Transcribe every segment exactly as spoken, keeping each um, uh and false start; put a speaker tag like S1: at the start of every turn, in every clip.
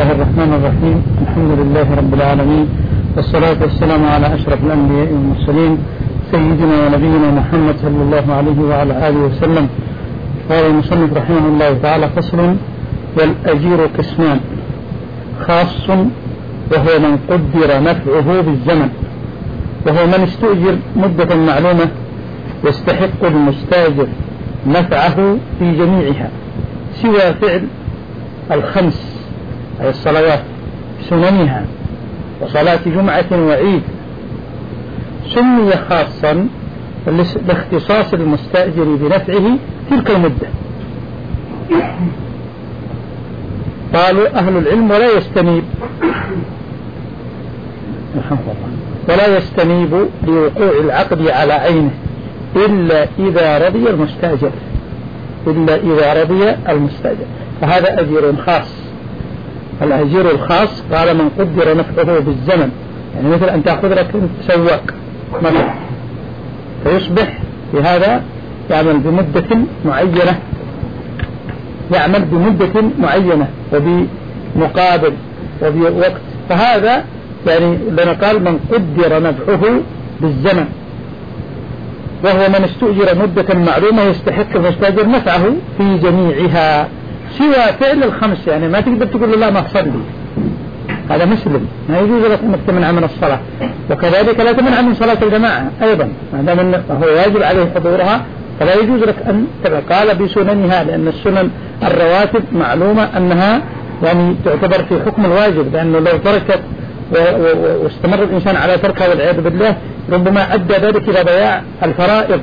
S1: الله الرحمن الرحيم. الحمد لله رب العالمين، والصلاة والسلام على أشرف الأنبياء والمرسلين سيدنا ونبينا محمد صلى الله عليه وعلى آله وسلم. قال المصنف رحمه الله تعالى: فصل: والأجير قسمان: خاص وهو من قدر نفعه بالزمن، وهو من استؤجر مدة معلومة يستحق المستاجر نفعه في جميعها سوى فعل الخمس أي الصلوات سننها وصلاة جمعة وعيد، سمي خاصا لاختصاص المستأجر بنفعه تلك المدة. قالوا أهل العلم: ولا يستنيب ولا يستنيب لوقوع العقد على عينه إلا إذا رضي المستأجر إلا إذا رضي المستأجر فهذا أجير خاص. الأجير الخاص قال: من قدر نفعه بالزمن، يعني مثل أن تأخذ لك سواق مثلا فيصبح بهذا يعمل بمدة معينة يعمل بمدة معينة وبمقابل وبوقت، فهذا يعني لنا قال: من قدر نفعه بالزمن، وهو من استؤجر مدة معلومة يستحق المستأجر نفعه في جميعها سوى فعل الخمس. يعني ما تقدر تقول له لا ما تصلي، هذا مسلم، ما يجوز لك أنك تمنع من الصلاة، وكذلك لا تمنع من صلاة الجماعة أيضا ما دام هو واجب عليه حضورها، فلا يجوز لك أن تبقى. قال: بسننها، لأن السنن الرواتب معلومة أنها يعني تعتبر في حكم الواجب، لأنه لو تركت واستمر الإنسان على تركها والعياذ بالله ربما أدى ذلك إلى ضياع الفرائض.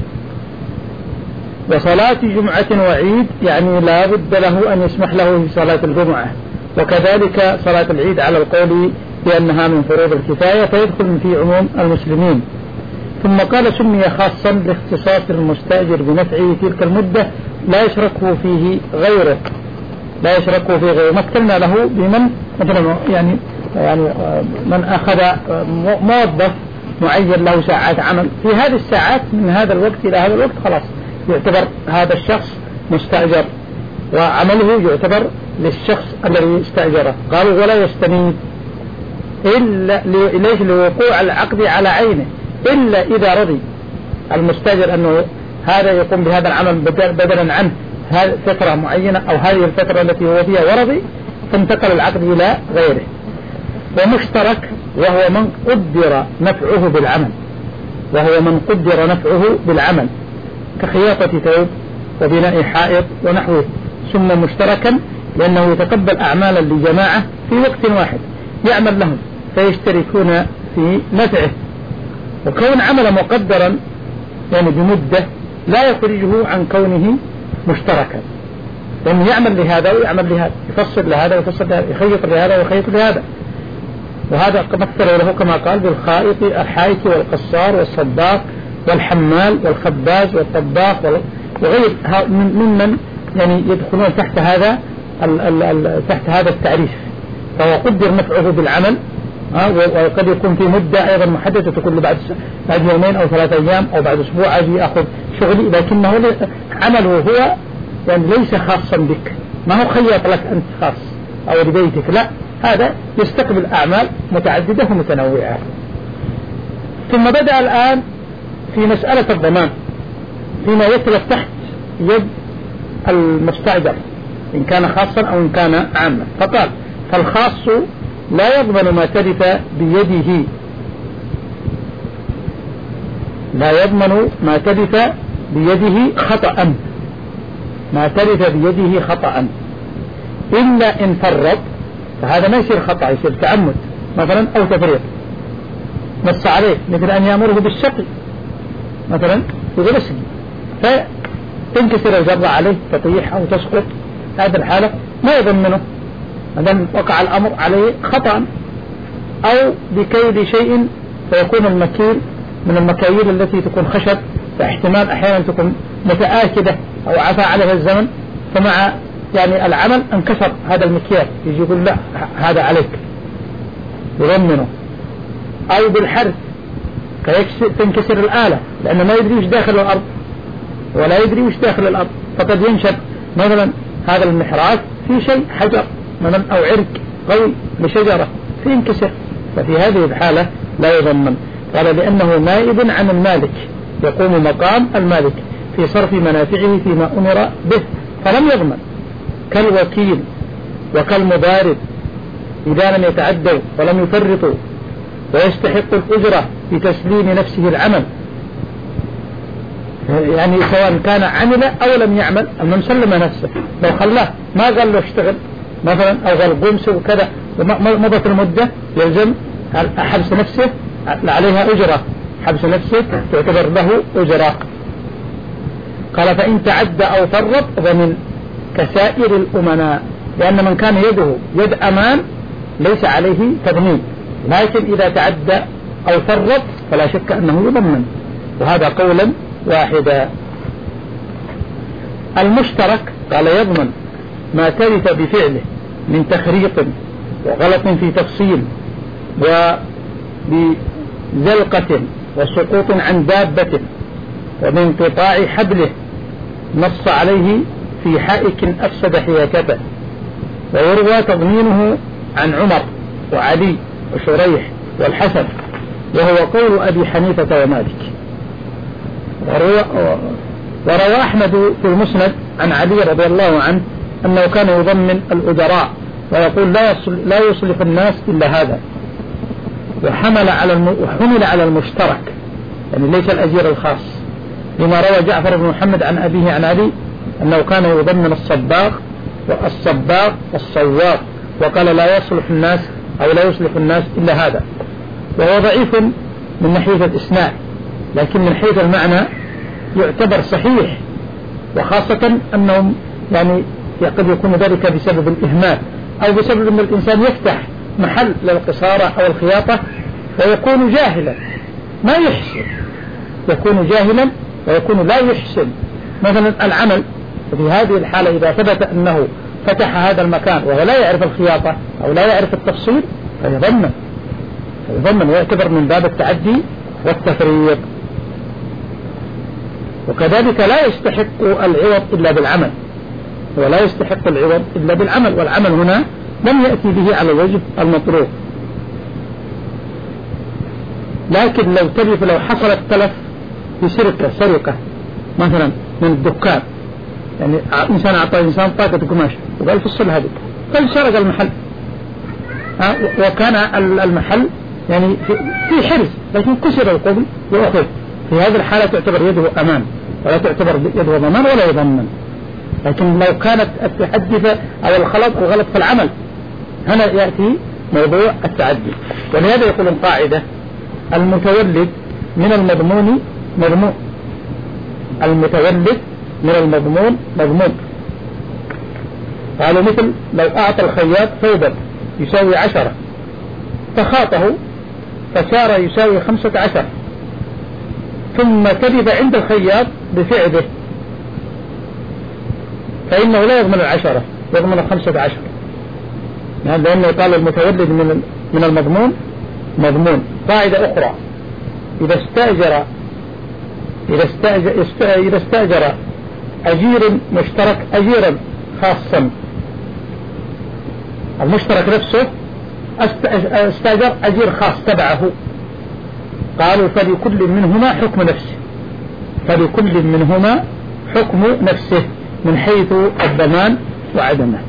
S1: وصلاة جمعة وعيد يعني لا بد له أن يسمح له في صلاة الجمعة، وكذلك صلاة العيد على القول بأنها من فروض الكفاية فيدخل في عموم المسلمين. ثم قال: سمي خاصا لاختصاص المستأجر بنفعه تلك المدة لا يشركه فيه غيره لا يشركه فيه غيره مثلنا له بمن مثلا يعني يعني من أخذ موظف معين له ساعات عمل، في هذه الساعات من هذا الوقت إلى هذا الوقت خلاص يعتبر هذا الشخص مستأجر، وعمله يعتبر للشخص الذي استأجره. قالوا: ولا يستنيب إلا ليش لوقوع العقد على عينه إلا إذا رضي المستأجر أنه هذا يقوم بهذا العمل بدلا عنه هذه فترة معينة أو هذه الفترة التي هو فيها ورضي، فانتقل العقد إلى غيره. ومشترك وهو من قدر نفعه بالعمل وهو من قدر نفعه بالعمل كخياطة ثوب وبناء حائط ونحوه، ثم مشتركا لأنه يتقبل أعمالا لجماعة في وقت واحد يعمل لهم فيشتركون في نفعه. وكون عمل مقدرا يعني بمدة لا يخرجه عن كونه مشتركا، لأنه يعمل لهذا ويعمل لهذا، يفصل لهذا ويفصل لهذا، يخيط لهذا ويخيط لهذا. وهذا مثل له كما قال: بالخائط الحائط والقصار والصداق والحمال والخباز والطباخ وغير ممن يعني يدخلون تحت هذا ال ال ال تحت هذا التعريف. فهو قدر نفعه بالعمل، وقد يكون في مدة أيضا محددة تكون بعد بعد يومين أو ثلاثة أيام أو بعد أسبوع أجي أخذ شغلي، لكنه عمله هو يعني ليس خاصا بك، ما هو خيط لك أنت خاص أو لبيتك، لا، هذا يستقبل أعمال متعددة ومتنوعة. ثم بدأ الآن في مسألة الضمان فيما يتلف تحت يد المستأجر إن كان خاصا أو إن كان عاما. فقال: فالخاص لا يضمن ما تلف بيده لا يضمن ما تلف بيده خطأ ما تلف بيده خطأ إلا إن فرط، فهذا ما يصير خطأ، يصير تعمد مثلا أو تفريط نص عليه، مثل أن يأمره بالشقي مثلا يقول اسقي فتنكسر الجرة عليه تطيح أو تسقط، هذا الحالة ما يضمنه هذا وقع الأمر عليه خطأ. أو بكيد شيء فيكون المكيل من المكاييل التي تكون خشب، فاحتمال أحيانا تكون متآكدة أو عفى عليها الزمن، فمع يعني العمل انكسر هذا المكيال، يجي يقول لا هذا عليك يضمنه. أو بالحرث تنكسر الآلة لأنه ما يدري وش داخل الأرض ولا يدري وش داخل الأرض، فقد ينشب مثلا هذا المحراث في شيء حجر مثلا أو عرق قوي لشجرة فينكسر، ففي هذه الحالة لا يضمن. قال لأنه نائب عن المالك، يقوم مقام المالك في صرف منافعه فيما أمر به، فلم يضمن، كالوكيل وكالمضارب إذا لم يتعدوا ولم يفرطوا ويستحق الأجرة بتسليم نفسه العمل، يعني سواء كان عمل أو لم يعمل، أما سلم نفسه، لو خلاه ما قال له اشتغل مثلا أو قال قوم سو كذا ومضت المدة يلزم حبس نفسه، عليها أجرة، حبس نفسه تعتبر له أجرة. قال فإن تعدى أو فرط ضمن كسائر الأمناء، لأن من كان يده يد أمان ليس عليه تضمين، لكن إذا تعدى أو فرط فلا شك أنه يضمن، وهذا قولا واحدا. المشترك قال يضمن ما تلف بفعله من تخريط وغلط في تفصيل وبزلقة وسقوط عن دابة وبانقطاع حبله نص عليه في حائك أفسد حياكته. ويروى تضمينه عن عمر وعلي وشريح والحسن، وهو قول أبي حنيفة ومالك. وروى أحمد في المسند عن علي رضي الله عنه أنه كان يضمن الأجراء ويقول لا يصل لا يصلح الناس إلا هذا، وحمل على الم... وحمل على المشترك، يعني ليس الأجير الخاص، لما روى جعفر بن محمد عن أبيه عن علي أنه كان يضمن الصباغ والصباغ والصواغ، وقال لا يصلح الناس أو لا يصلح الناس إلا هذا. وهو ضعيف من ناحية الإسناد، لكن من حيث المعنى يعتبر صحيح، وخاصة أنهم يعني قد يكون ذلك بسبب الإهمال أو بسبب أن الإنسان يفتح محل للقصارة أو الخياطة ويكون جاهلا ما يحسن، يكون جاهلا ويكون لا يحسن مثلا العمل. وفي هذه الحالة إذا ثبت أنه فتح هذا المكان وهو لا يعرف الخياطة أو لا يعرف التفصيل فيضمن فيضمن ويعتبر من باب التعدي والتفريط. وكذلك لا يستحق العوض إلا بالعمل، ولا يستحق العوض إلا بالعمل، والعمل هنا لم يأتي به على الوجه المطلوب. لكن لو تلف لو حصل التلف بسرقة سرقة مثلا من الدكان، يعني إنسان أعطى إنسان طاقة قماش وقال فصل هذه، فسرق المحل وكان المحل يعني في حرز لكن كسر القبل وأخذ، في هذه الحالة تعتبر يده أمان ولا تعتبر يده ضمان ولا يضمن. لكن لو كانت التحدث أو الخلط أو غلط في العمل هنا يأتي موضوع التعدي. ولهذا يقولون قاعدة المتولد من المضمون مضمون، المتولد من المضمون مضمون. قالوا مثل لو أعطى الخياط ثوبا يساوي عشرة فخاطه فصار يساوي خمسة عشر، ثم كذب عند الخياط بفعله، فإنه لا يضمن العشرة، يضمن الخمسة عشر، يعني لأنه قال المتولد من من المضمون مضمون. قاعدة أخرى إذا استأجر إذا استأجر, إذا استأجر أجير مشترك أجيرا خاصا، المشترك نفسه استأجر أجير خاص تبعه، قالوا فلكل منهما حكم نفسه، فلكل منهما حكم نفسه من حيث الضمان وعدمه.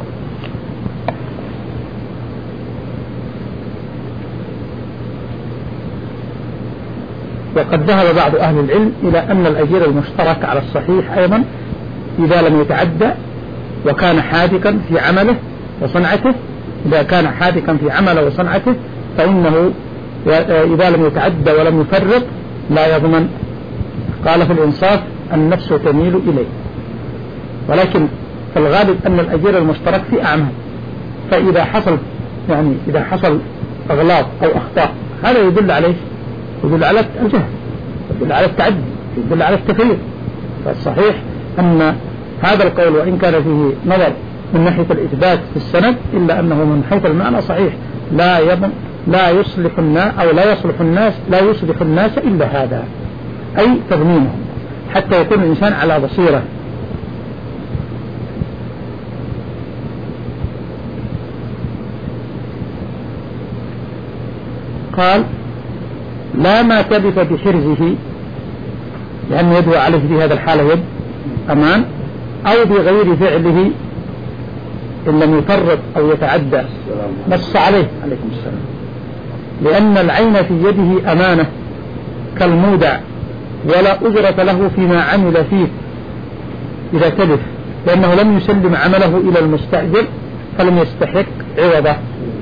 S1: وقد ذهب بعض أهل العلم إلى أن الأجير المشترك على الصحيح أيضا إذا لم يتعدى وكان حاذقا في عمله وصنعته، إذا كان حاذقا في عمله وصنعته فإنه إذا لم يتعدى ولم يفرط لا يضمن. قال في الإنصاف النفس تميل إليه، ولكن في الغالب أن الأجير المشترك في أعمال، فإذا حصل يعني إذا حصل أغلاط أو أخطاء هذا يدل عليه يدل على الجهل، يدل على التعدي، يدل على التفريط. فالصحيح أن هذا القول وإن كان فيه نظر من ناحية الإثبات في السند إلا أنه من حيث المعنى صحيح، لا يضمن لا يصلح الناس أو لا يصلح الناس لا يصلح الناس إلا هذا، أي تضمينهم حتى يكون الإنسان على بصيرة. قال لا ما تلف بحرزه لأن يدعو عليه في هذا الحالة يد أمان أو بغير فعله إن لم يفرط أو يتعدى نص عليه عليكم السلام، لأن العين في يده أمانة كالمودع ولا أجرة له فيما عمل فيه إذا تلف، لأنه لم يسلم عمله إلى المستأجر فلم يستحق عوضه.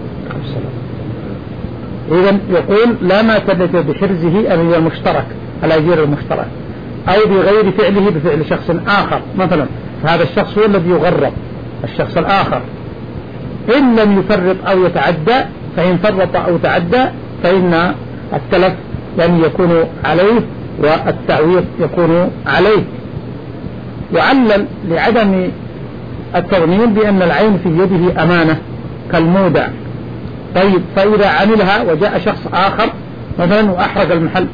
S1: إذن يقول لا ما تلف بحرزه أن هي المشترك الأجير المشترك أو بغير فعله بفعل شخص آخر مثلا، فهذا الشخص هو الذي يغرب الشخص الآخر إن لم يفرط أو يتعدى، فإن فرط أو تعدى فإن التلف يعني يكون عليه والتعويض يكون عليه. وعلل لعدم التغنيم بأن العين في يده أمانة كالمودع. طيب فإذا عملها وجاء شخص آخر مثلا وأحرق المحل،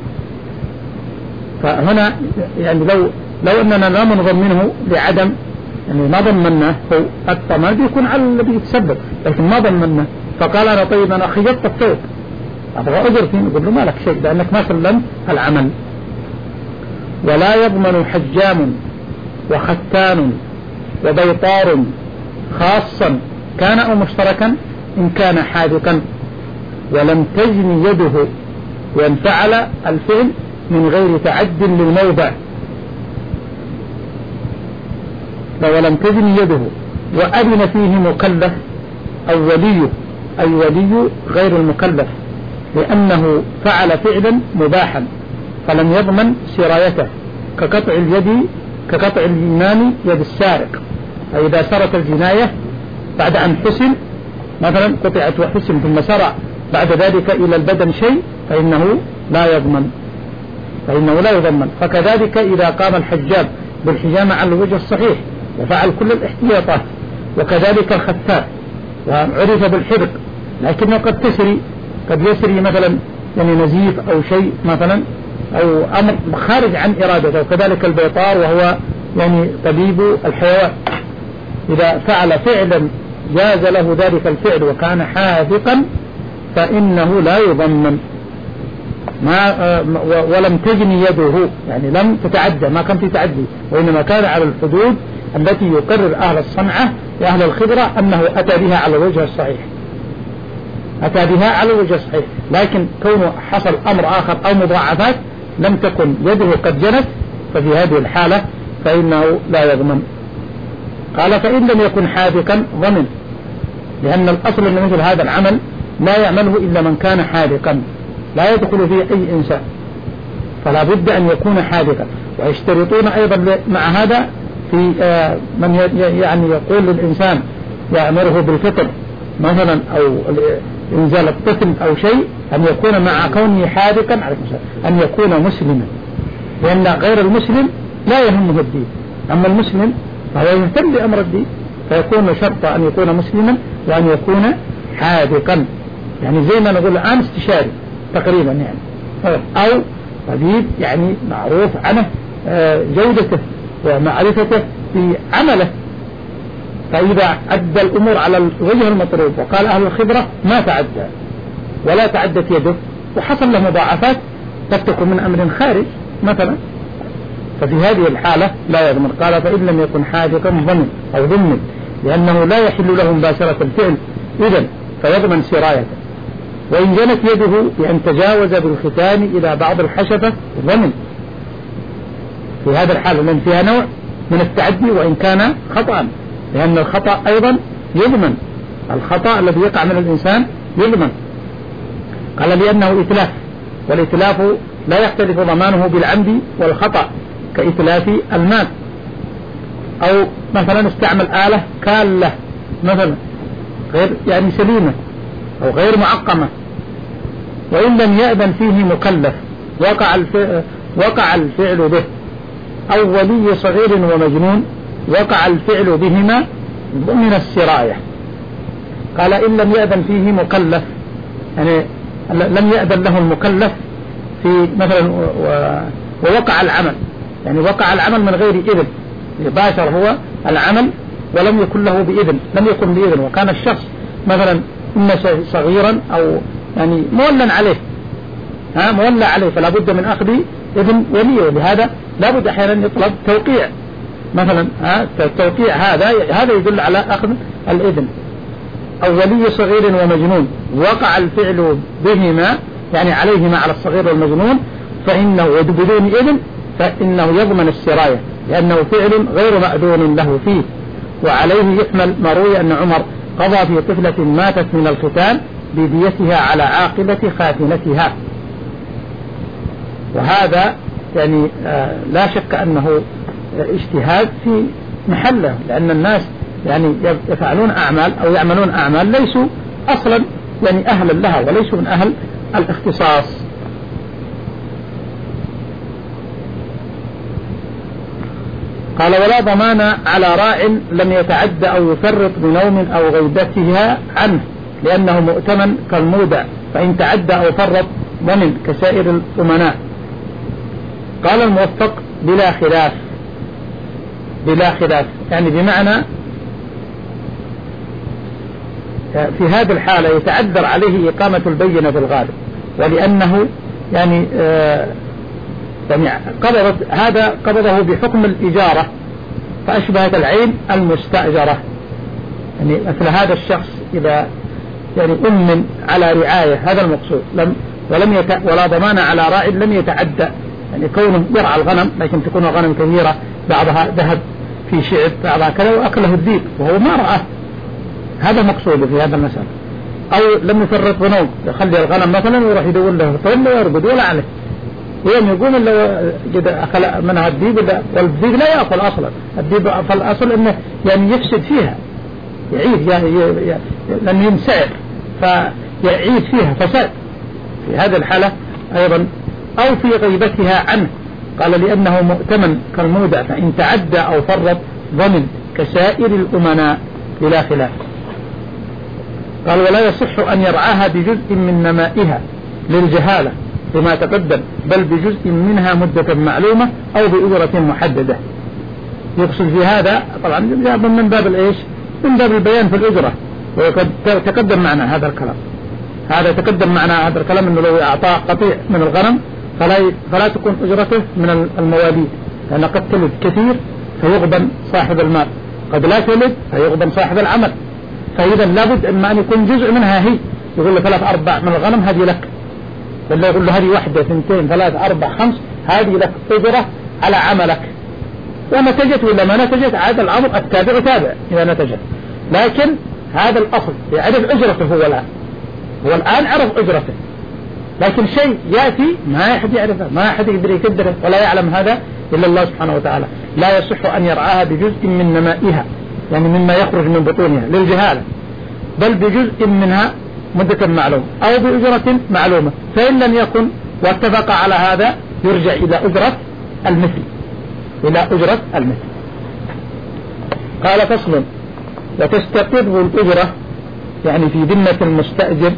S1: فهنا يعني لو لو أننا لا نضمنه لعدم يعني ما ضمناه، هو الضمان بيكون على الذي يتسبب لكن ما ضمناه، فقال أنا طيب أنا خيطت الثوب أبغى أجرتي، نقول له ما لك شيء لأنك ما سلمت العمل. ولا يضمن حجام وختان وبيطار خاصا كان أو مشتركا إن كان حاذقا ولم تجن يده وإن فعل الفعل من غير تعد للموضع، ولم تجن يده وأذن فيه مكلف أو وليه أي ولي غير المكلف لأنه فعل فعلا مباحا فلم يضمن سرايته كقطع اليد كقطع الجنان يد السارق، فإذا سرت الجناية بعد أن حسن مثلا قطعت وحسن ثم سرع بعد ذلك إلى البدن شيء فإنه لا يضمن فإنه لا يضمن. فكذلك إذا قام الحجاب بالحجامة على الوجه الصحيح وفعل كل الاحتياطات، وكذلك الختان وعرف بالحرق لكنه قد تسري قد يسري مثلا يعني نزيف أو شيء مثلا أو أمر خارج عن إرادته، وكذلك البيطار وهو يعني طبيب الحيوان إذا فعل فعلا جاز له ذلك الفعل وكان حاذقا فإنه لا يضمن ما ولم تجني يده يعني لم تتعدى ما كان في تعدي، وإنما كان على الحدود التي يقرر أهل الصنعة وأهل الخبرة أنه أتى بها على الوجه الصحيح أتى بها على الوجه الصحيح، لكن كونه حصل أمر آخر أو مضاعفات لم تكن يده قد جنت ففي هذه الحالة فإنه لا يضمن. قال فإن لم يكن حاذقا ضمن، لأن الأصل أن مثل هذا العمل لا يعمله إلا من كان حاذقا لا يدخل فيه أي إنسان، فلا بد أن يكون حاذقا. ويشترطون أيضا مع هذا في من يعني يقول للإنسان يأمره بالفطر مثلا أو إنزال الطفل أو شيء أن يكون مع كونه حاذقا أن يكون مسلما، لأن غير المسلم لا يهمه الدين، أما المسلم فهو يهتم بأمر الدين، فيكون شرط أن يكون مسلما وأن يكون حاذقا، يعني زي ما نقول الآن استشاري تقريبا يعني، أو طبيب يعني معروف عنه جودته ومعرفته في عمله، فإذا أدى الأمور على الوجه المطلوب وقال أهل الخبرة ما تعدى ولا تعدت يده وحصل له مضاعفات قد تكون من أمر خارج مثلا، ففي هذه الحالة لا يضمن. قال فإن لم يكن حاذقا ضمن أو ضمن لأنه لا يحل له مباشرة الفعل إذن فيضمن سرايته. وإن جنت يده بأن تجاوز بالختان إلى بعض الحشفة ضمن في هذا الحال لأن فيها نوع من التعدي وإن كان خطأ، لأن الخطأ أيضا يضمن، الخطأ الذي يقع من الإنسان يضمن. قال لأنه إتلاف، والإتلاف لا يختلف ضمانه بالعمد والخطأ كإتلاف المال، أو مثلا استعمل آلة كالة مثلا غير يعني سليمة أو غير معقمة، وإن لم يأذن فيه مكلف وقع الفعل, وقع الفعل به، أو ولي صغير ومجنون وقع الفعل بهما ضمن السراية. قال إن لم يأذن فيه مكلف يعني لم يأذن له المكلف في مثلا ووقع العمل يعني وقع العمل من غير إذن، باشر هو العمل ولم يكن له بإذن لم يكن بإذن، وكان الشخص مثلا إما صغيرا أو يعني مولا عليه ها مولى عليه، فلا بد من أخذ إذن وليه، ولهذا لا بد أحيانا يطلب توقيع مثلا. ها التوقيع هذا هذا يدل على أخذ الإذن. أو ولي صغير ومجنون وقع الفعل بهما يعني عليهما على الصغير والمجنون فإنه بدون إذن فإنه يضمن السراية لأنه فعل غير مأذون له فيه. وعليه يحمل ما روي أن عمر قضى في طفلة ماتت من الختان بديتها على عاقبة خاتنتها. وهذا يعني آه لا شك أنه اجتهاد في محله، لأن الناس يعني يفعلون أعمال أو يعملون أعمال ليسوا أصلا يعني أهلا لها وليسوا من أهل الاختصاص. قال ولا ضمان على راع لم يتعد أو يفرط بنوم أو غيبتها عنه لأنه مؤتمن كالمودع، فإن تعدى أو فرط ضمن كسائر الأمناء. قال الموفق بلا خلاف، بلا خلاف يعني بمعنى في هذه الحالة يتعذر عليه إقامة البينة في الغالب، ولأنه يعني آه يعني قبضت هذا قبضه بحكم الإجارة فأشبهت العين المستأجرة. يعني مثل هذا الشخص إذا يعني أمن على رعاية هذا المقصود لم ولم يت ولا ضمان على راع لم يتعدى، يعني كونه يرعى الغنم لكن تكون الغنم كثيرة بعضها ذهب في شعب بعضها كذا وأكله الذيب وهو ما رأى، هذا مقصود في هذا المسألة. أو لم يفرط بنوم يخلي الغنم مثلا ويروح يدور له طول ويرقد ولا عليه يوم يقوم إلا إذا أكل منها الذيب، والذيب لا يأكل أصلا، الذيب فالأصل إنه يعني يفسد فيها يعيد يعني لأنه ينسعر فيعيد فيها فساد في هذه الحالة أيضا. أو في غيبتها عنه قال لأنه مؤتمن كالمودع، فإن تعدى أو فرط ضمن كسائر الأمناء بلا خلاف. قال ولا يصح أن يرعاها بجزء من نمائها للجهالة بما تقدم، بل بجزء منها مدة معلومة أو بأجرة محددة. يقصد في هذا طبعا من باب الإيش؟ من باب البيان في الأجرة، وقد تقدم معنا هذا الكلام هذا تقدم معنا هذا الكلام أنه لو أعطى قطيع من الغنم فلا فلا تكون أجرته من المواليد، لأن قد تلد كثير فيغبن صاحب المال، قد لا تلد فيغبن صاحب العمل، فإذا لابد إما أن يكون جزء منها هي، يقول له ثلاث أرباع من الغنم هذه لك، ولا يقول له هذه واحدة اثنتين ثلاث أربع خمس هذه لك أجرة على عملك، ونتجت ولا ما نتجت عاد الأمر التابع تابع إذا نتجت. لكن هذا الأصل يعرف أجرته هو الآن، هو الآن عرف أجرته، لكن شيء يأتي ما أحد يعرفه ما أحد يقدر يقدره ولا يعلم هذا إلا الله سبحانه وتعالى. لا يصح أن يرعاها بجزء من نمائها يعني مما يخرج من بطونها للجهالة، بل بجزء منها مدة معلومة أو بأجرة معلومة، فإن لم يكن واتفق على هذا يرجع إلى أجرة المثل إلى أجرة المثل. قال فصل وتستقر الأجرة يعني في ذمة المستأجر،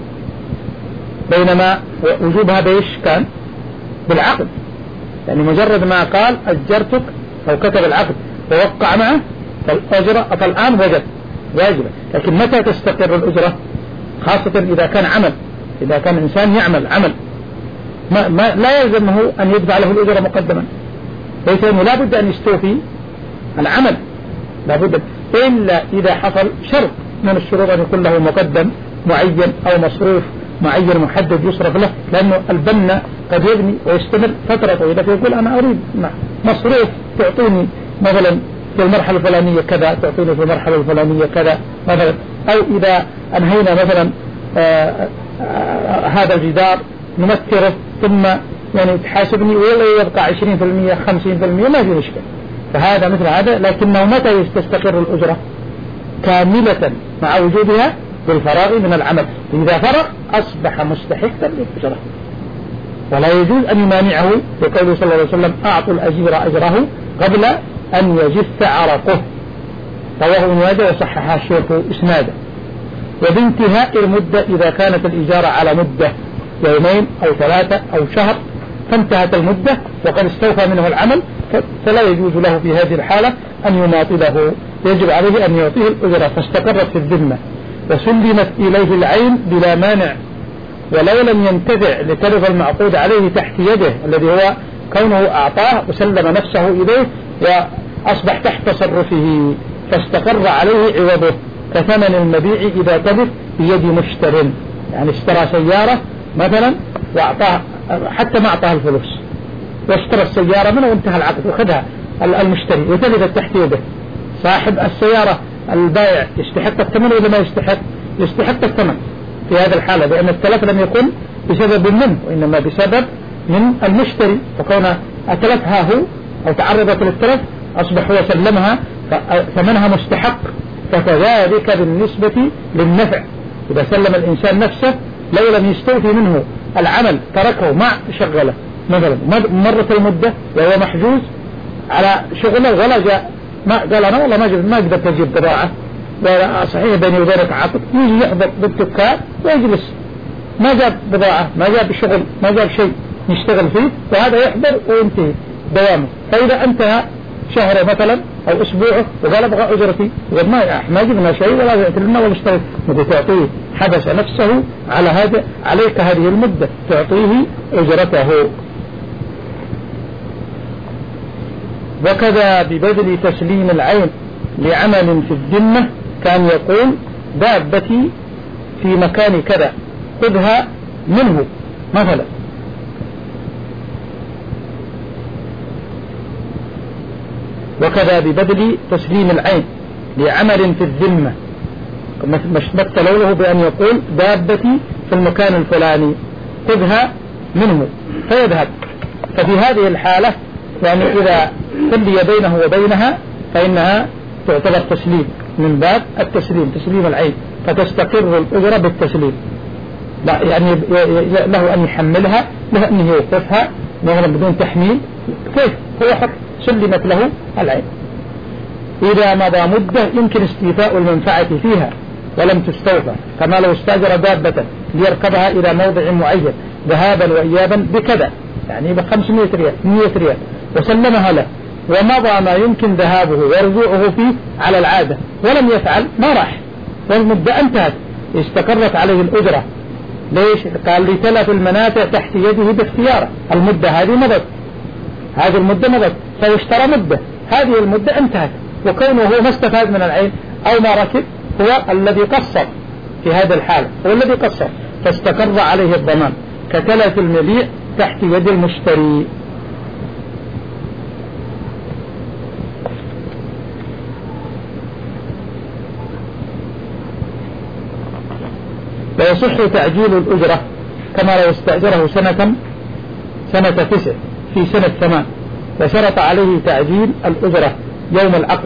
S1: بينما وجوبها بإيش كان؟ بالعقد، يعني مجرد ما قال أجرتك أو كتب العقد ووقع معه فالأجرة فالآن وجد واجبة. لكن متى تستقر الأجرة؟ خاصة إذا كان عمل، إذا كان إنسان يعمل عمل ما ما لا يلزمه أن يدفع له الأجرة مقدما، ليس أنه لا بد أن يستوفي العمل لا بد، إلا إذا حصل شرط من الشروط أن يكون له مقدم معين أو مصروف معين محدد يصرف له، لأنه البنا قد يبني ويستمر فترة طويلة فيقول أنا أريد مصروف تعطيني مثلا في المرحلة الفلانية كذا، تعطيني في المرحلة الفلانية كذا مثلا. أو إذا أنهينا مثلا آآ آآ هذا الجدار نمثله ثم يعني تحاسبني ولا يبقى عشرين في المية خمسين في المية ما في مشكلة، فهذا مثل هذا. لكنه متى تستقر الأجرة؟ كاملة مع وجودها بالفراغ من العمل، إذا فرغ أصبح مستحقا للأجرة ولا يجوز أن يمانعه، لقوله صلى الله عليه وسلم أعطوا الأجير أجره قبل أن يجف عرقه، رواه ابن ماجه وصححه الشيخ إسناده. وبانتهاء المدة إذا كانت الإجارة على مدة يومين أو ثلاثة أو شهر فانتهت المدة وقد استوفى منه العمل فلا يجوز له في هذه الحالة أن يماطله، يجب عليه أن يعطيه الأجرة فاستقرت في الذمة وسلمت إليه العين بلا مانع ولو لم ينتفع لتلف المعقود عليه تحت يده الذي هو كونه أعطاه وسلم نفسه إليه وأصبح تحت تصرفه فاستقر عليه عوضه كثمن المبيع إذا تلف بيد مشتر. يعني اشترى سيارة مثلا وأعطاه حتى ما أعطاه الفلوس واشترى السيارة منه وانتهى العقد وخذها المشتري وتلفت تحت يده، صاحب السيارة البائع يستحق الثمن ولا ما يستحق؟ يستحق الثمن في هذا الحالة، لأن التلف لم يكن بسبب منه وإنما بسبب من المشتري، فكون أتلفها هو أو تعرضت للتلف أصبح هو سلمها ثمنها مستحق. فكذلك بالنسبة للنفع، إذا سلم الإنسان نفسه لو لم يستوفي منه العمل تركه ما شغله مثلا مرت المدة وهو محجوز على شغله ولا جاء ما قال أنا والله ما ما قدرت أجيب بضاعة ولا صحيح بيني وبينك عقد، يجي يحضر بالدكان ويجلس ما جاب بضاعة ما جاب شغل ما جاب شيء يشتغل فيه، وهذا يحضر وينتهي دوامه. فإذا انتهى شهره مثلا أو أسبوعه وقال أبغى أجرتي وقال ما ما جبنا شيء ولا يأتلنا ولا اشتغل، مدة تعطيه حبس نفسه على هذا عليك هذه المدة تعطيه أجرته. وكذا ببذل تسليم العين لعمل في الذمة كان يقول دابتي في مكان كذا خذها منه مثلا. وكذا ببذل تسليم العين لعمل في الذمة مثلوا له بأن يقول دابتي في المكان الفلاني خذها منه فيذهب. ففي هذه الحالة يعني إذا كلي بينه وبينها فإنها تعتبر تسليم من باب التسليم تسليم العين، فتستقر الأجرة بالتسليم. لا يعني له أن يحملها له أن يوقفها مثلا بدون تحميل كيف هو حق سلمت له العين. إذا مضى مدة يمكن استيفاء المنفعة فيها ولم تستوفى، كما لو استأجر دابة ليركبها إلى موضع معين ذهابا وإيابا بكذا يعني بخمسمائة ريال مئة ريال وسلمها له ومضى ما يمكن ذهابه ورجوعه فيه على العادة ولم يفعل ما راح والمدة انتهت استقرت عليه الأجرة. ليش؟ قال لي تلف المنافع تحت يده باختياره، المدة هذه مضت هذه المدة مضت فاشترى مدة هذه المدة انتهت، وكونه هو ما استفاد من العين أو ما ركب هو الذي قصر في هذا الحال هو الذي قصر فاستقر عليه الضمان كتلف المبيع تحت يد المشتري. ويصح تعجيل الأجرة كما لو استأجره سنة سنة تسع في سنة ثمان وشرط عليه تعجيل الأجرة يوم العقد،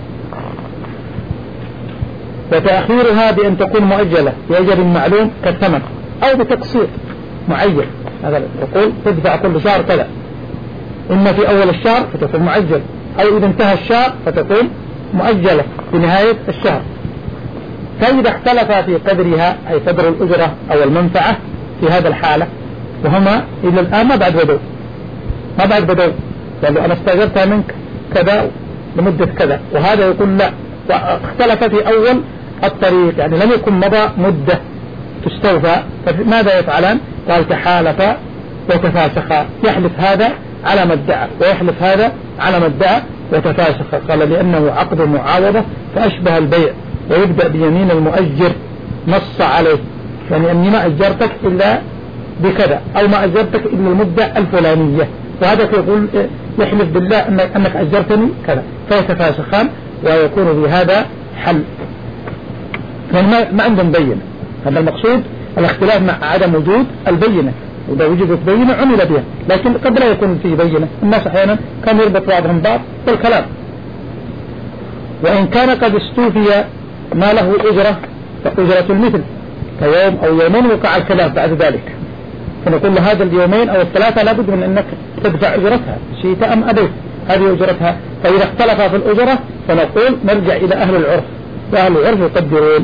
S1: وتأخيرها بأن تكون مؤجلة بأجل معلوم كالثمن أو بتقسيط معين. هذا يقول تدفع كل شهر كذا، إما في أول الشهر فتكون معجل أو إذا انتهى الشهر فتكون مؤجلة في نهاية الشهر. فإذا اختلف في قدرها أي قدر الأجرة أو المنفعة في هذا الحالة وهما إلى الآن ما بعد بدو ما بعد بدو قالوا أنا استأجرتها منك كذا لمدة كذا وهذا يقول لا واختلف في أول الطريق يعني لم يكن مضى مدة تستوفى، فماذا يفعلان؟ قال تحالفا وتفاسخا، يحلف هذا على ما ادعى ويحلف هذا على ما ادعى وتفاسخا. قال لأنه عقد معاوضة فأشبه البيع ويبدأ بيمين المؤجر نص عليه يعني أني ما أجرتك إلا بكذا أو ما أجرتك إلا المدة الفلانية، وهذا يقول يحلف بالله أنك أجرتني كذا فيتفاسخان ويكون بهذا حل. يعني ما عندهم بينة، هذا المقصود الاختلاف مع عدم وجود البينة، وإذا وجدت بينة عمل بها، لكن قد لا يكون فيه بينة. الناس أحيانا كان يربط بعضهم بعض بالكلام. وإن كان قد استوفي ما له أجرة فأجرة المثل كيوم أو يومين وقع الخلاف بعد ذلك، فنقول له هذا اليومين أو الثلاثة لابد من أنك تدفع أجرتها شئت أم أبيت هذه أجرتها. فإذا اختلف في الأجرة فنقول نرجع إلى أهل العرف، وأهل العرف يقدرون.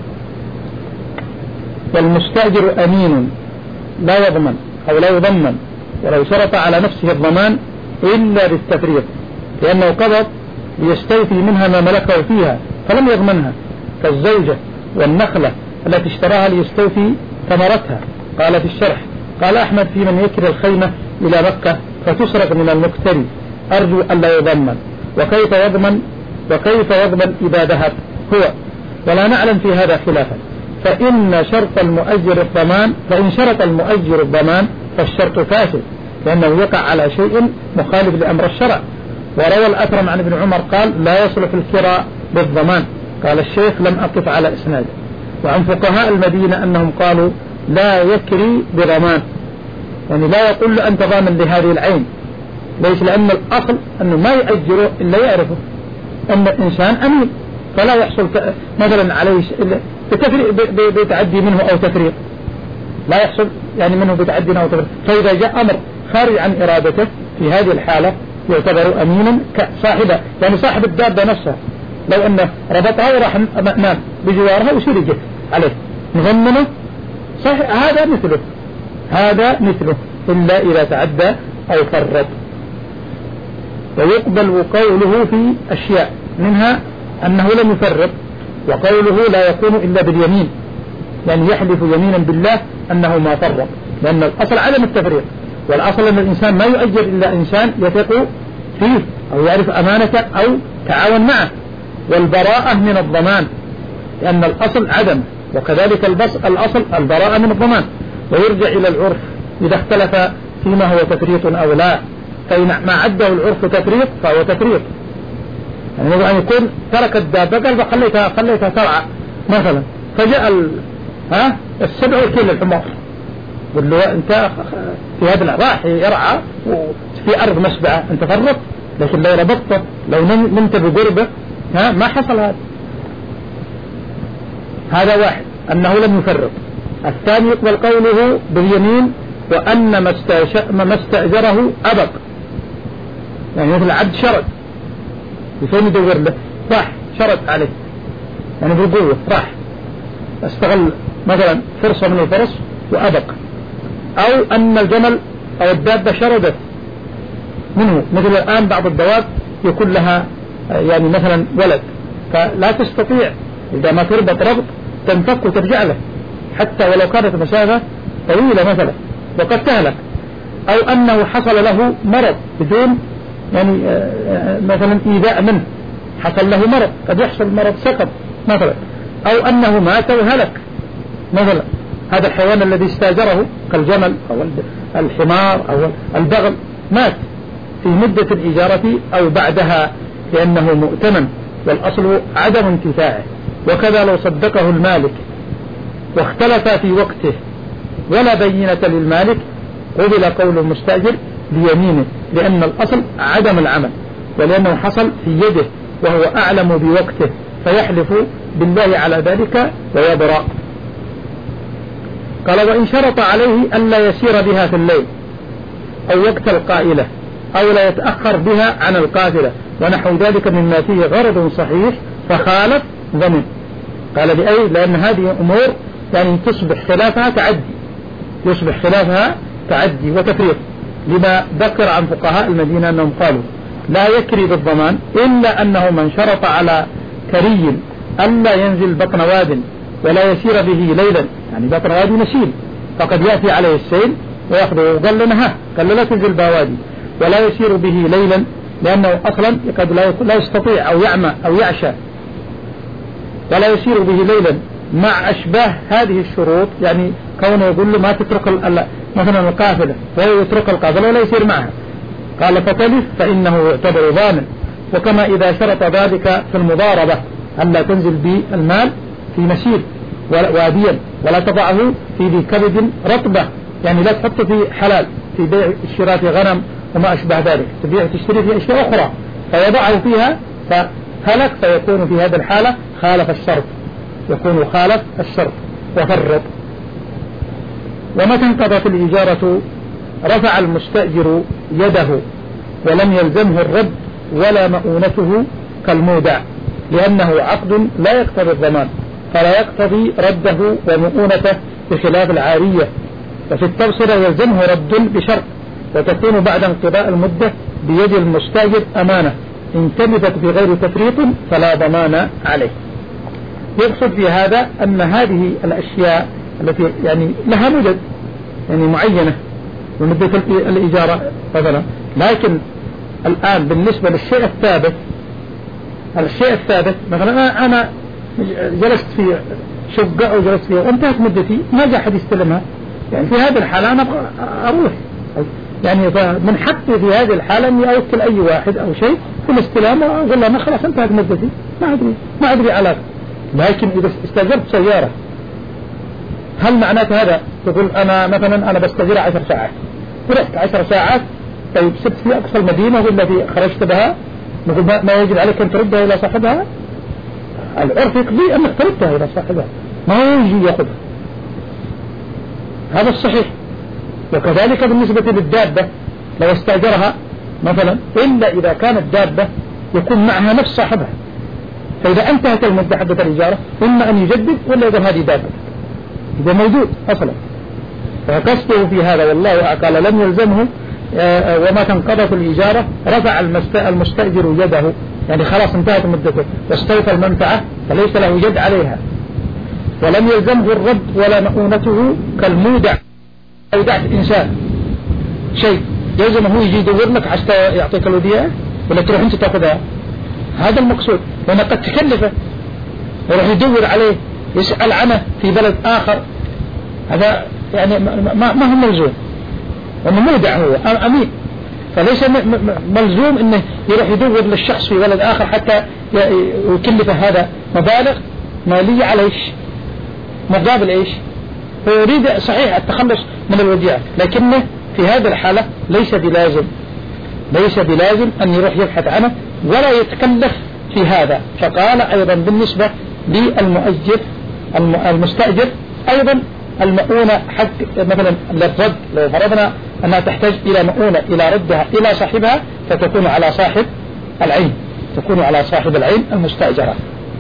S1: والمستأجر أمين لا يضمن أو لا يضمن ولو شرط على نفسه الضمان إلا بالتفريط، لأنه قبض ليستوفي منها ما ملكه فيها فلم يضمنها، كالزوجة والنخلة التي اشتراها ليستوفي ثمرتها قال في الشرح: قال أحمد في من يكر الخيمة إلى مكة فتسرق من المكتري أرجو ألا يضمن، وكيف يضمن وكيف يضمن إذا ذهب هو؟ ولا نعلم في هذا خلافا، فإن شرط المؤجر الضمان فإن شرط المؤجر الضمان فالشرط فاسد، لأنه يقع على شيء مخالف لأمر الشرع. وروى الأثرم عن ابن عمر قال: لا يصل في الكراء بالضمان. قال الشيخ: لم أقف على إسناده. وعن فقهاء المدينة أنهم قالوا: لا يكري بضمان، يعني لا يقول له أنت ضامن لهذه العين، ليس، لأن الأصل أنه ما يأجره إلا يعرفه أن الإنسان أمين، فلا يحصل مثلا عليه بتعدي منه أو تفريط، لا يحصل يعني منه بتعدي أو تفريط. فإذا جاء أمر خارج عن إرادته في هذه الحالة يعتبر أمينا كصاحبه، يعني صاحب الدابة نفسها لو أنه ربطها وراح نام بجوارها وسرجت عليه نضمنه صحيح، هذا مثله هذا مثله إلا إذا تعدى أو فرط. ويقبل قوله في أشياء، منها أنه لم يفرط، وقوله لا يكون إلا باليمين، يعني يحلف يمينا بالله أنه ما فرط، لأن الأصل عدم التفريط، والأصل أن الإنسان ما يؤجر إلا إنسان يثق فيه أو يعرف أمانته أو تعاون معه. والبراءة من الضمان، لأن الأصل عدم، وكذلك البص الأصل البراءة من الضمان. ويرجع إلى العرف إذا اختلف فيما هو تفريط أو لا، فإن ما عده العرف تفريط فهو تفريط. يعني يجب أن يكون ترك الدابة قال خليتها خليتها ترعى مثلا، فجاء ال... ها السبع وكيل الحمار قل له أنت في هذا راح يرعى في أرض مسبعة أنت فرط، لكن لو ربطته لو نمت بقربه ها ما حصل هذا. هذا واحد أنه لم يفرط. الثاني يقبل قوله باليمين وأن ما استأجره أبق، يعني مثل عبد شرط يفين يدور له راح شرط عليه يعني بالقوة راح استغل مثلا فرصة من الفرص وأبق، أو أن الجمل أو الدابة شردت منه، مثل الآن بعض الدواب يكون لها يعني مثلا ولد فلا تستطيع إذا ما تربط ربط تنفك وترجع له حتى ولو كانت مسافة طويلة مثلا وقد تهلك، أو أنه حصل له مرض بدون يعني مثلا إيذاء منه، حصل له مرض قد يحصل مرض سقط مثلا، أو أنه مات وهلك مثلا. هذا الحيوان الذي استاجره كالجمل أو الحمار أو البغل مات في مدة الإجارة أو بعدها لأنه مؤتمن، والأصل عدم انتفاعه. وكذا لو صدقه المالك واختلف في وقته ولا بينة للمالك قبل قول المستأجر بيمينه، لأن الأصل عدم العمل، ولأنه حصل في يده وهو أعلم بوقته فيحلف بالله على ذلك ويبرأ. قال: وإن شرط عليه ألا يسير بها في الليل أو وقت القائلة أو لا يتأخر بها عن القافلة ونحو ذلك مما فيه غرض صحيح فخالف ضمن. قال: بأي؟ لأن هذه أمور يعني تصبح خلافها تعدي، يصبح خلافها تعدي وتفريط، لما ذكر عن فقهاء المدينة أنهم قالوا: لا يكري بالضمان إلا أنه من شرط على كري ألا ينزل بطن واد ولا يسير به ليلا، يعني بطن وادي نسيل فقد يأتي عليه السيل ويأخذه، وقال لنا ها قال لا تنزل بوادي ولا يسير به ليلا، لأنه أصلا قد لا يستطيع أو يعمى أو يعشى، ولا يسير به ليلا مع أشباه هذه الشروط، يعني كونه يقول له ما تترك مثلا القافلة وهو يترك القافلة ولا يسير معها، قال فتلف فإنه يعتبر ضامن. وكما إذا شرط ذلك في المضاربة ألا تنزل بالمال في مسير واديا ولا تضعه في ذي كبد رطبة، يعني لا تحط في حلال في بيع الشراء في غنم وما أشبه ذلك، تبيع تشتري في أشياء أخرى فيضعه فيها فهلك، فيكون في هذا الحالة خالف الشرط، يكون خالف الشرط وفرط. ومتى انقضت الإجارة رفع المستأجر يده ولم يلزمه الرد ولا مؤونته كالمودع، لأنه عقد لا يقتضي الضمان فلا يقتضي رده ومؤونته بخلاف العارية. ففي التبصرة يلزمه رد بشرط، وتكون بعد انقضاء المدة بيد المستأجر أمانة إن تمت بغير تفريط فلا ضمان عليه. يقصد في هذا أن هذه الأشياء التي يعني لها مدد يعني معينة ومدة الإجارة مثلا. لكن الآن بالنسبة للشيء الثابت، الشيء الثابت مثلا أنا جلست في شقة أو جلست فيها وانتهت مدتي ما جاء أحد يستلمها، يعني في هذه الحالة أنا أروح، يعني من حقي في هذه الحالة أني أوكل أي واحد أو شيء في الاستلام وأقول له أنا خلاص انتهت مدتي ما أدري ما أدري علاقة. لكن إذا استأجرت سيارة هل معناته هذا تقول أنا مثلا أنا بستأجرها عشر ساعات ورحت عشر ساعات، طيب سبت في أقصى المدينة ولا في خرجت بها نقول ما يجب عليك أن تردها إلى صاحبها؟ العرف يقضي أنك تردها إلى صاحبها، ما هو يجي يأخذها، هذا الصحيح. وكذلك بالنسبة للدابة لو استأجرها مثلا إلا إذا كانت دابة يكون معها نفس صاحبها، فإذا انتهت المدة حقة الإجارة إما أن يجدد ولا يقول هذه دابة إذا موجود أصلا. فقصده في هذا والله قال لم يلزمه وما تنقضت الإجارة رفع المستأجر يده، يعني خلاص انتهت مدته واستوفى المنفعة فليس له يد عليها. ولم يلزمه الرد ولا مؤونته كالمودع، أودعت إنسان شيء يلزمه يجي يدور لك حتى يعطيك الوديعة ولا تروح أنت تأخذها، هذا المقصود. وأنا قد تكلفه يروح يدور عليه يسأل عنه في بلد آخر، هذا يعني ما, ما هو ملزوم، وأنه مودع هو أمين، فليس ملزوم أنه يروح يدور للشخص في بلد آخر حتى يكلفه هذا مبالغ مالية على إيش مقابل إيش. هو يريد صحيح التخلص من الوديعة، لكنه في هذه الحالة ليس بلازم ليس بلازم أن يروح يبحث عنه ولا يتكلف في هذا. فقال أيضا بالنسبة للمؤجر المستأجر أيضا المؤونة حق مثلا للرد، لو فرضنا أنها تحتاج إلى مؤونة إلى ردها إلى صاحبها فتكون على صاحب العين تكون على صاحب العين المستأجرة.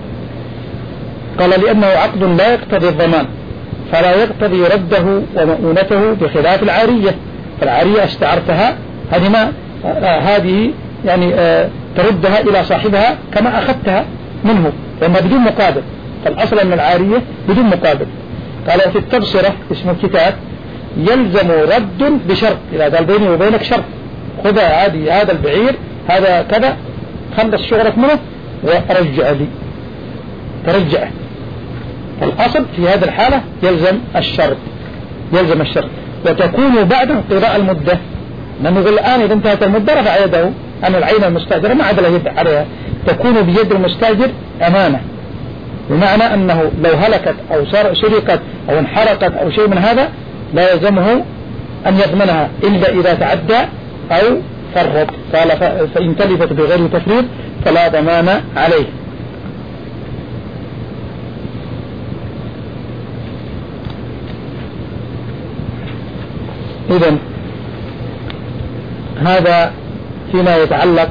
S1: قال لأنه عقد لا يقتضي الضمان فلا يقتضي رده ومؤونته بخلاف العارية، فالعارية استعرتها هذه ما هذه يعني آه تردها إلى صاحبها كما أخذتها منه لأنها بدون مقابل، فالأصل أن العارية بدون مقابل. قال في التبصرة اسم الكتاب يلزم رد بشرط، إذا قال بيني وبينك شرط خذ هذه هذا البعير هذا كذا خلص شغلك منه ورجع لي ترجعه، الأصل في هذه الحالة يلزم الشرط يلزم الشرط وتكون بعد انقضاء المدة، لأنه يقول الآن إذا انتهت المدة رفع يده عن العين المستأجرة ما عاد له يد عليها، تكون بيد المستأجر أمانة، بمعنى أنه لو هلكت أو سرقت أو انحرقت أو شيء من هذا لا يلزمه أن يضمنها إلا إذا تعدى أو فرط. قال فإن تلفت بغير تفريط فلا ضمان عليه. إذن هذا فيما يتعلق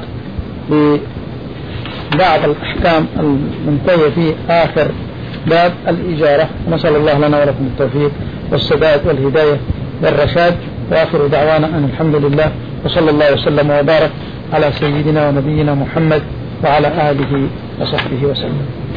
S1: ببعض الأحكام المنتهية في آخر باب الإجارة. نسأل الله لنا ولكم التوفيق والسداد والهداية والرشاد، وآخر دعوانا أن الحمد لله، وصلى الله وسلم وبارك على سيدنا ونبينا محمد وعلى آله وصحبه وسلم.